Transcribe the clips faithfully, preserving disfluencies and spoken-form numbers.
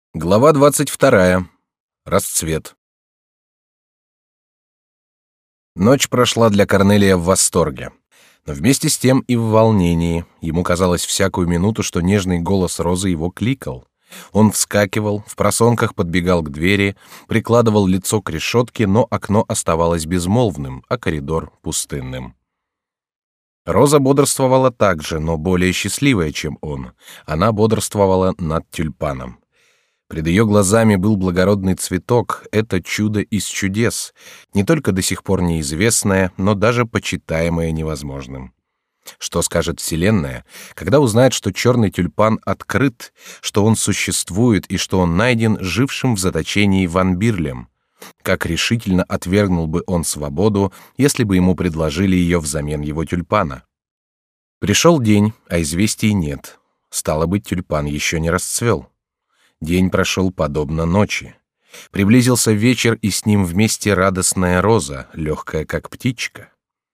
Глава двадцать вторая. Расцвет. Ночь прошла для Корнелия в восторге, но вместе с тем и в волнении. Ему казалось всякую минуту, что нежный голос Розы его кликал. Он вскакивал, впросонках подбегал к двери, прикладывал лицо к решетке, но окно оставалось безмолвным, а коридор пустынным. Роза бодрствовала так же, но более счастливая, чем он. Она бодрствовала над тюльпаном. Пред ее глазами был благородный цветок, это чудо из чудес, не только до сих пор неизвестное, но даже почитаемое невозможным. Что скажет Вселенная, когда узнает, что черный тюльпан открыт, что он существует и что он найден жившим в заточении Ван Бирлем? Как решительно отвергнул бы он свободу, если бы ему предложили ее взамен его тюльпана? Пришел день, а известий нет. Стало быть, тюльпан еще не расцвел. День прошел подобно ночи. Приблизился вечер, и с ним вместе радостная Роза, легкая как птичка.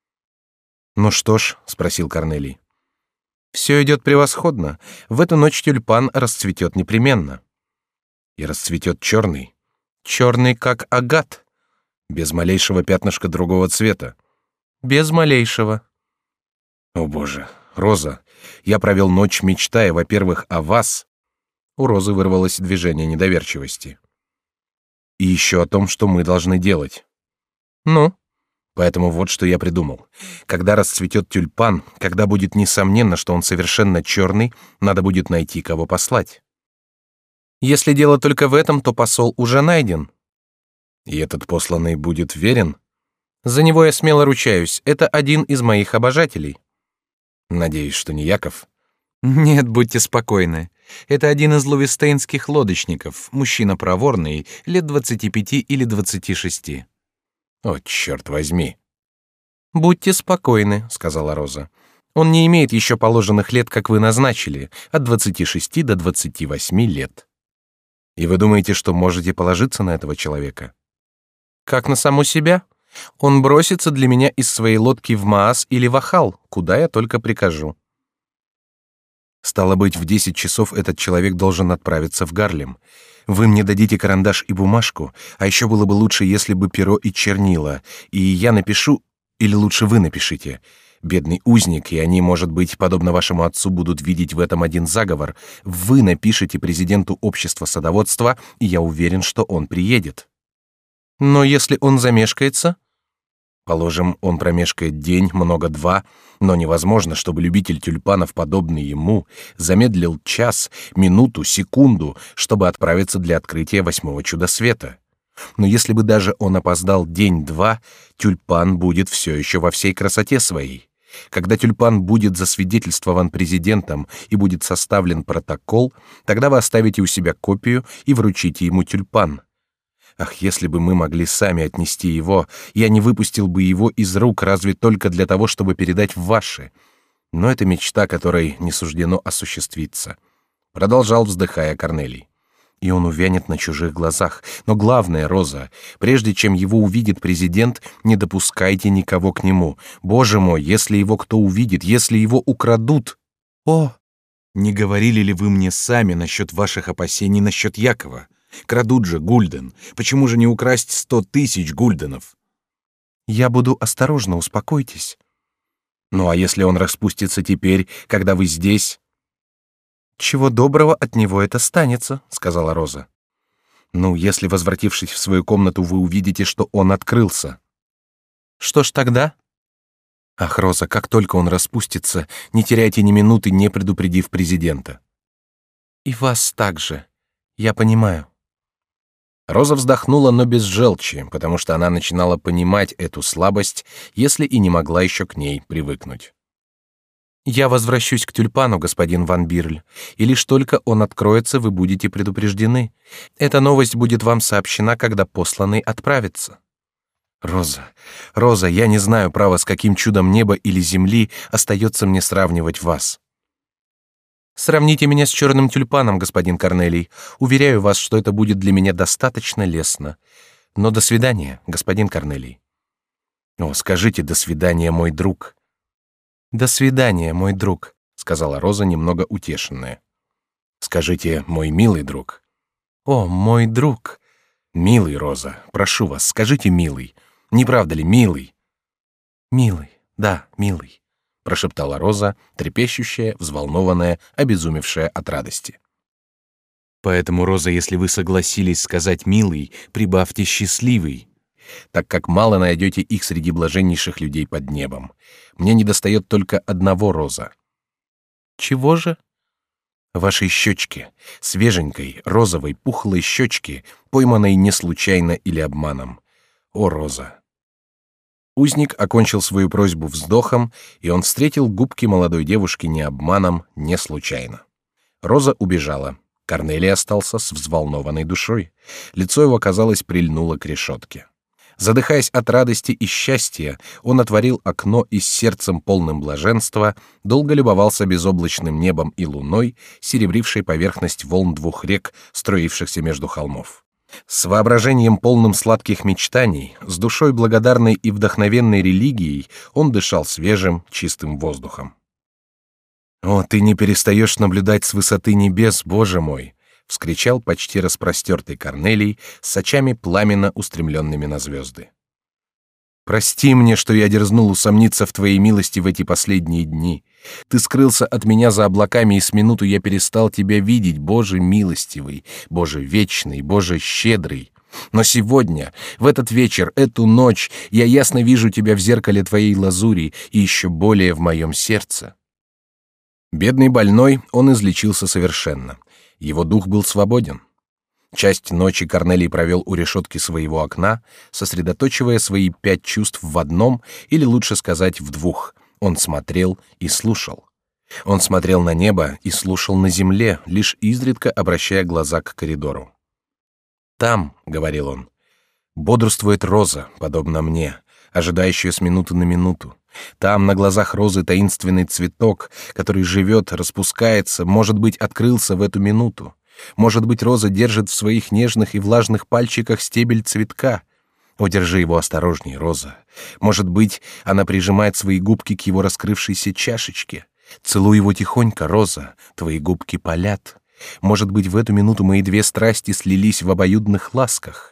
«Ну что ж», — спросил Корнелий. «Все идет превосходно. В эту ночь тюльпан расцветет непременно». «И расцветет черный». «Черный, как агат». «Без малейшего пятнышка другого цвета». «Без малейшего». «О, Боже, Роза, я провел ночь, мечтая, во-первых, о вас». У Розы вырвалось движение недоверчивости. «И еще о том, что мы должны делать». «Ну?» «Поэтому вот что я придумал. Когда расцветет тюльпан, когда будет несомненно, что он совершенно черный, надо будет найти, кого послать». «Если дело только в этом, то посол уже найден». «И этот посланный будет верен?» «За него я смело ручаюсь. Это один из моих обожателей». «Надеюсь, что не Яков?» «Нет, будьте спокойны. Это один из лувестейнских лодочников, мужчина проворный, лет двадцати пяти или двадцати шести». «О, черт возьми!» «Будьте спокойны», — сказала Роза. «Он не имеет еще положенных лет, как вы назначили, от двадцати шести до двадцати восьми лет». «И вы думаете, что можете положиться на этого человека?» «Как на саму себя? Он бросится для меня из своей лодки в Маас или в Ахал, куда я только прикажу». «Стало быть, в десять часов этот человек должен отправиться в Гарлем. Вы мне дадите карандаш и бумажку, а еще было бы лучше, если бы перо и чернила, и я напишу, или лучше вы напишите. Бедный узник, и они, может быть, подобно вашему отцу, будут видеть в этом один заговор. Вы напишите президенту общества садоводства, и я уверен, что он приедет». «Но если он замешкается?» «Положим, он промешкает день, много два, но невозможно, чтобы любитель тюльпанов, подобный ему, замедлил час, минуту, секунду, чтобы отправиться для открытия восьмого чуда света. Но если бы даже он опоздал день-два, тюльпан будет все еще во всей красоте своей. Когда тюльпан будет засвидетельствован президентом и будет составлен протокол, тогда вы оставите у себя копию и вручите ему тюльпан. Ах, если бы мы могли сами отнести его, я не выпустил бы его из рук разве только для того, чтобы передать в ваши. Но это мечта, которой не суждено осуществиться», — продолжал, вздыхая, Корнелий. «И он увянет на чужих глазах. Но главное, Роза, прежде чем его увидит президент, не допускайте никого к нему. Боже мой, если его кто увидит, если его украдут...» «О, не говорили ли вы мне сами насчет ваших опасений насчет Якова? Крадут же гульден. Почему же не украсть сто тысяч гульденов?» «Я буду осторожна, успокойтесь». «Ну а если он распустится теперь, когда вы здесь?» «Чего доброго от него это станется», — сказала Роза. «Ну, если, возвратившись в свою комнату, вы увидите, что он открылся». «Что ж тогда?» «Ах, Роза, как только он распустится, не теряйте ни минуты, не предупредив президента». «И вас также. Я понимаю». Роза вздохнула, но без желчи, потому что она начинала понимать эту слабость, если и не могла еще к ней привыкнуть. «Я возвращусь к тюльпану, господин Ван Бирль, и лишь только он откроется, вы будете предупреждены. Эта новость будет вам сообщена, когда посланный отправится». «Роза, Роза, я не знаю, право, с каким чудом неба или земли остается мне сравнивать вас». «Сравните меня с черным тюльпаном, господин Корнелий. Уверяю вас, что это будет для меня достаточно лестно. Но до свидания, господин Корнелий». «О, скажите «до свидания, мой друг». «До свидания, мой друг», — сказала Роза, немного утешенная. «Скажите, мой милый друг». О, мой друг! Милый, Роза, прошу вас, скажите, милый. Не правда ли, милый? Милый, да, милый, прошептала Роза, трепещущая, взволнованная, обезумевшая от радости. Поэтому, Роза, если вы согласились сказать «милый», прибавьте «счастливый», так как мало найдете их среди блаженнейших людей под небом. Мне недостает только одного, Роза. Чего же? Вашей щечки, свеженькой, розовой, пухлой щечки, пойманной не случайно или обманом. О, Роза! Узник окончил свою просьбу вздохом, и он встретил губки молодой девушки не обманом, не случайно. Роза убежала. Корнелий остался с взволнованной душой. Лицо его, казалось, прильнуло к решетке. Задыхаясь от радости и счастья, он отворил окно и с сердцем полным блаженства долго любовался безоблачным небом и луной, серебрившей поверхность волн двух рек, струившихся между холмов. С воображением полным сладких мечтаний, с душой благодарной и вдохновенной религией он дышал свежим, чистым воздухом. «О, ты не перестаешь наблюдать с высоты небес, Боже мой!» — вскричал почти распростертый Корнелий с очами пламенно устремленными на звезды. «Прости мне, что я дерзнул усомниться в твоей милости в эти последние дни. Ты скрылся от меня за облаками, и с минуту я перестал тебя видеть, Боже милостивый, Боже вечный, Боже щедрый. Но сегодня, в этот вечер, эту ночь, я ясно вижу тебя в зеркале твоей лазури и еще более в моем сердце». Бедный больной, он излечился совершенно. Его дух был свободен. Часть ночи Корнелий провел у решетки своего окна, сосредоточивая свои пять чувств в одном, или лучше сказать, в двух. Он смотрел и слушал. Он смотрел на небо и слушал на земле, лишь изредка обращая глаза к коридору. «Там, — говорил он, — бодрствует Роза, подобно мне, ожидающая с минуты на минуту. Там на глазах Розы таинственный цветок, который живет, распускается, может быть, открылся в эту минуту. Может быть, Роза держит в своих нежных и влажных пальчиках стебель цветка. О, держи его осторожней, Роза. Может быть, она прижимает свои губки к его раскрывшейся чашечке. Целуй его тихонько, Роза, твои губки палят. Может быть, в эту минуту мои две страсти слились в обоюдных ласках».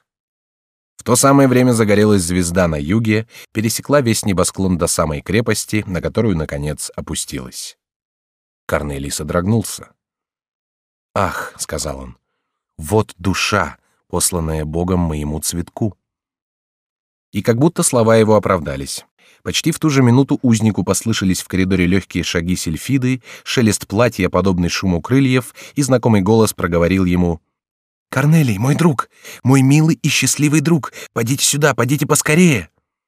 В то самое время загорелась звезда на юге, пересекла весь небосклон до самой крепости, на которую, наконец, опустилась. Корнелий содрогнулся. «Ах, — сказал он, — вот душа, посланная Богом моему цветку». И как будто слова его оправдались. Почти в ту же минуту узнику послышались в коридоре легкие шаги Сильфиды, шелест платья, подобный шуму крыльев, и знакомый голос проговорил ему: «Корнелий, мой друг, мой милый и счастливый друг, подите сюда, подите поскорее!»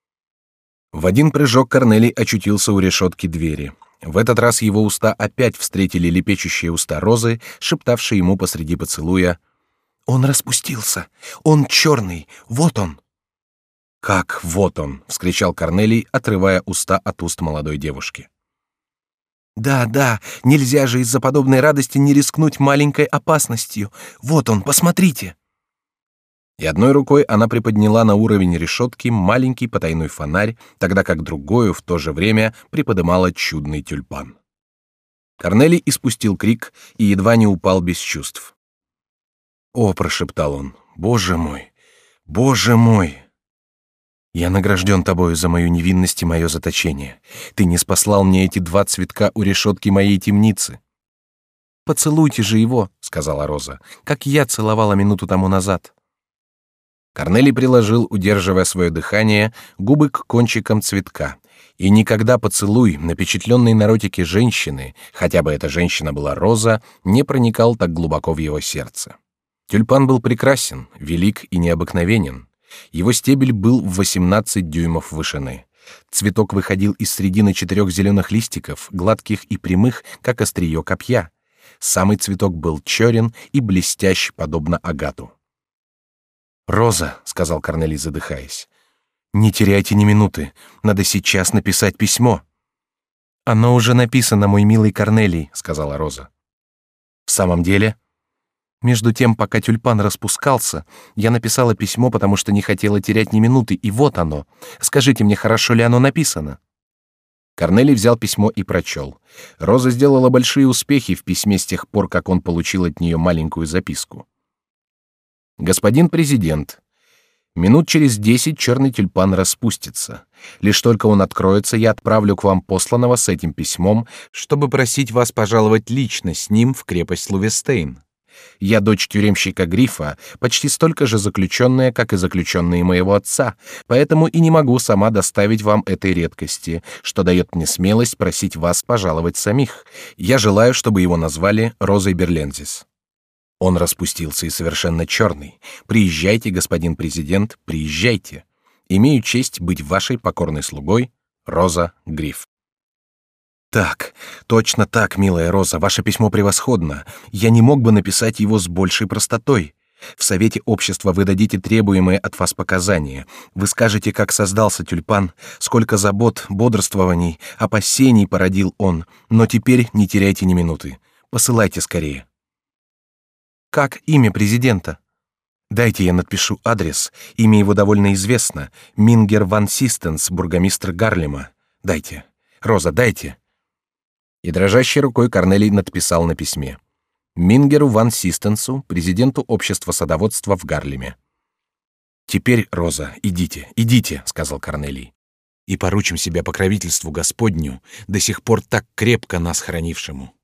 В один прыжок Корнелий очутился у решетки двери. В этот раз его уста опять встретили лепечущие уста Розы, шептавшие ему посреди поцелуя: «Он распустился! Он черный! Вот он!» «Как вот он!» — вскричал Корнелий, отрывая уста от уст молодой девушки. «Да, да, нельзя же из-за подобной радости не рискнуть маленькой опасностью. Вот он, посмотрите!» И одной рукой она приподняла на уровень решетки маленький потайной фонарь, тогда как другою в то же время приподымала чудный тюльпан. Корнелий испустил крик и едва не упал без чувств. «О!» — прошептал он. «Боже мой! Боже мой! Я награжден тобою за мою невинность и мое заточение. Ты не спаслал мне эти два цветка у решетки моей темницы». «Поцелуйте же его», — сказала Роза, — «как я целовала минуту тому назад». Корнелий приложил, удерживая свое дыхание, губы к кончикам цветка. И никогда поцелуй, напечатленный на ротике женщины, хотя бы эта женщина была Роза, не проникал так глубоко в его сердце. Тюльпан был прекрасен, велик и необыкновенен. Его стебель был в восемнадцать дюймов вышины. Цветок выходил из середины четырех зеленых листиков, гладких и прямых, как острие копья. Самый цветок был черен и блестящ, подобно агату. «Роза», — сказал Корнелий, задыхаясь, — «не теряйте ни минуты. Надо сейчас написать письмо». «Оно уже написано, мой милый Корнелий», — сказала Роза. «В самом деле?» «Между тем, пока тюльпан распускался, я написала письмо, потому что не хотела терять ни минуты, и вот оно. Скажите мне, хорошо ли оно написано?» Корнелий взял письмо и прочел. Роза сделала большие успехи в письме с тех пор, как он получил от нее маленькую записку. Господин президент, минут через десять черный тюльпан распустится. Лишь только он откроется, я отправлю к вам посланного с этим письмом, чтобы просить вас пожаловать лично с ним в крепость Лувестейн. Я дочь тюремщика Грифа, почти столько же заключенная, как и заключенные моего отца, поэтому и не могу сама доставить вам этой редкости, что дает мне смелость просить вас пожаловать самих. Я желаю, чтобы его назвали Розой Берлензис. Он распустился и совершенно черный. Приезжайте, господин президент, приезжайте. Имею честь быть вашей покорной слугой, Роза Гриф. Так, точно так, милая Роза, ваше письмо превосходно. Я не мог бы написать его с большей простотой. В Совете общества вы дадите требуемые от вас показания. Вы скажете, как создался тюльпан, сколько забот, бодрствований, опасений породил он. Но теперь не теряйте ни минуты. Посылайте скорее. Как имя президента? Дайте я напишу адрес. Имя его довольно известно. Мингер ван Систенс, бургомистр Гарлема. Дайте. Роза, дайте. И дрожащей рукой Корнелий надписал на письме: Мингеру ван Систенсу, президенту общества садоводства в Гарлеме. Теперь, Роза, идите, идите, сказал Корнелий, и поручим себя покровительству Господню, до сих пор так крепко нас хранившему.